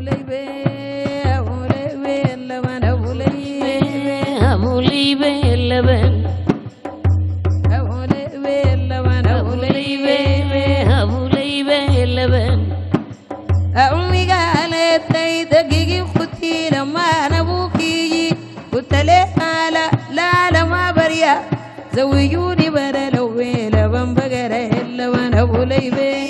ليبي أبو ليبي اللبن أبو ليبي أبو ليبي اللبن أبو ليبي اللبن أبو ليبي أبو ليبي اللبن أمي قالت لي دقيقي خدتي لما أنا أبوكي قلت لها لا ما بريا زوجوني بلا لو لبن بقرة اللبن أبو ليبي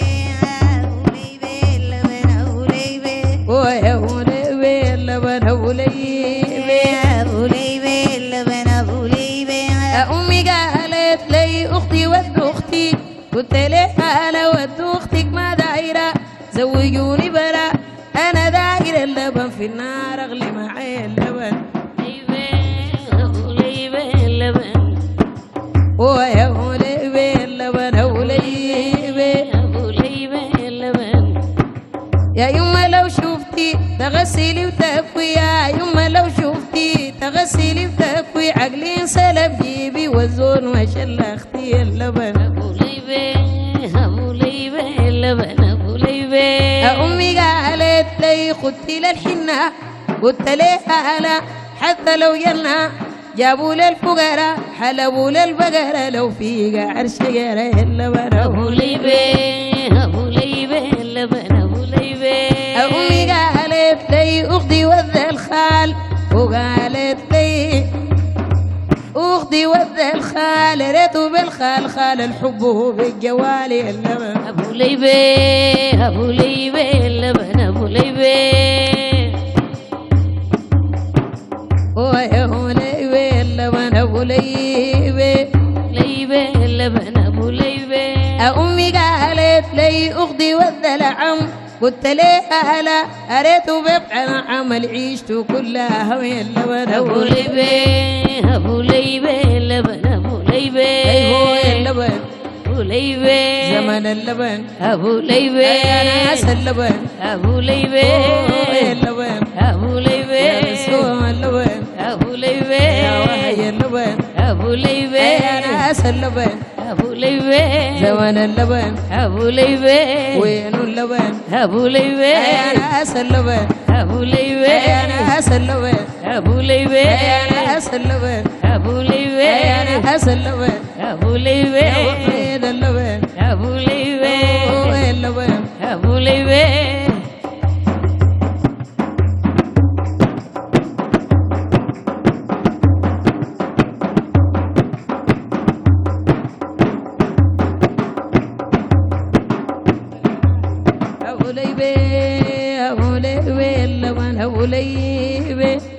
ويا أبو ليبي اللبن أبو ليبي أمي قالت لي أختي ود أختي قلت لها لا ود أختك ما دايرة زوجوني بلا أنا داير اللبن في النار أغلي معي اللبن أبو ليبي اللبن ويا أبو ليبي اللبن أبو ليبي أبو ليبي اللبن يا يما لو شفتي تغسلي وتكوي يا يما لو شفتي تغسلي وتكوي عقلي انسلب جيبي والزون وشلختي اللبن أبو ليبي اللبن أبو ليبي أمي قالت لي خدتي للحنة قلت لها لا حتى لو جنة جابوا للفقراء حلبوا للبقرة لو في قعر شجرة اللبن أبو ليبي اللبن أبو ليبي أمي قالت لي أختي وذ الخال وقالت لي أختي وذ الخال ريتو بالخال خال الحب بالجوال اللبن أبو ليبي اللبن أبو ليبي ويا أبو ليبي اللبن أبو ليبي اللبن أبو ليبي أمي قالت لي أختي وذ العم قلت لها لا أريت ببع عمل عيشته كلها ويا اللبن أبو ليبي اللبن أبو ليبي أيوه اللبن أبو ليبي زمن اللبن أبو ليبي يا ناس اللبن أبو ليبي يا اللبن أبو ليبي يا نسوم اللبن أبو ليبي يا وحي اللبن أبو ليبي يا ناس اللبن أبو ليبي زمن اللبن أبو ليبي وين اللبن أبو ليبي يا ناس اللبن أبو ليبي يا ناس اللبن أبو ليبي يا ناس اللبن أبو ليبي يا ناس اللبن أبو ليبي يا وحيد اللبن أبو ليبي وين اللبن أبو ليبي أبو ليبي اللبن أبو ليبي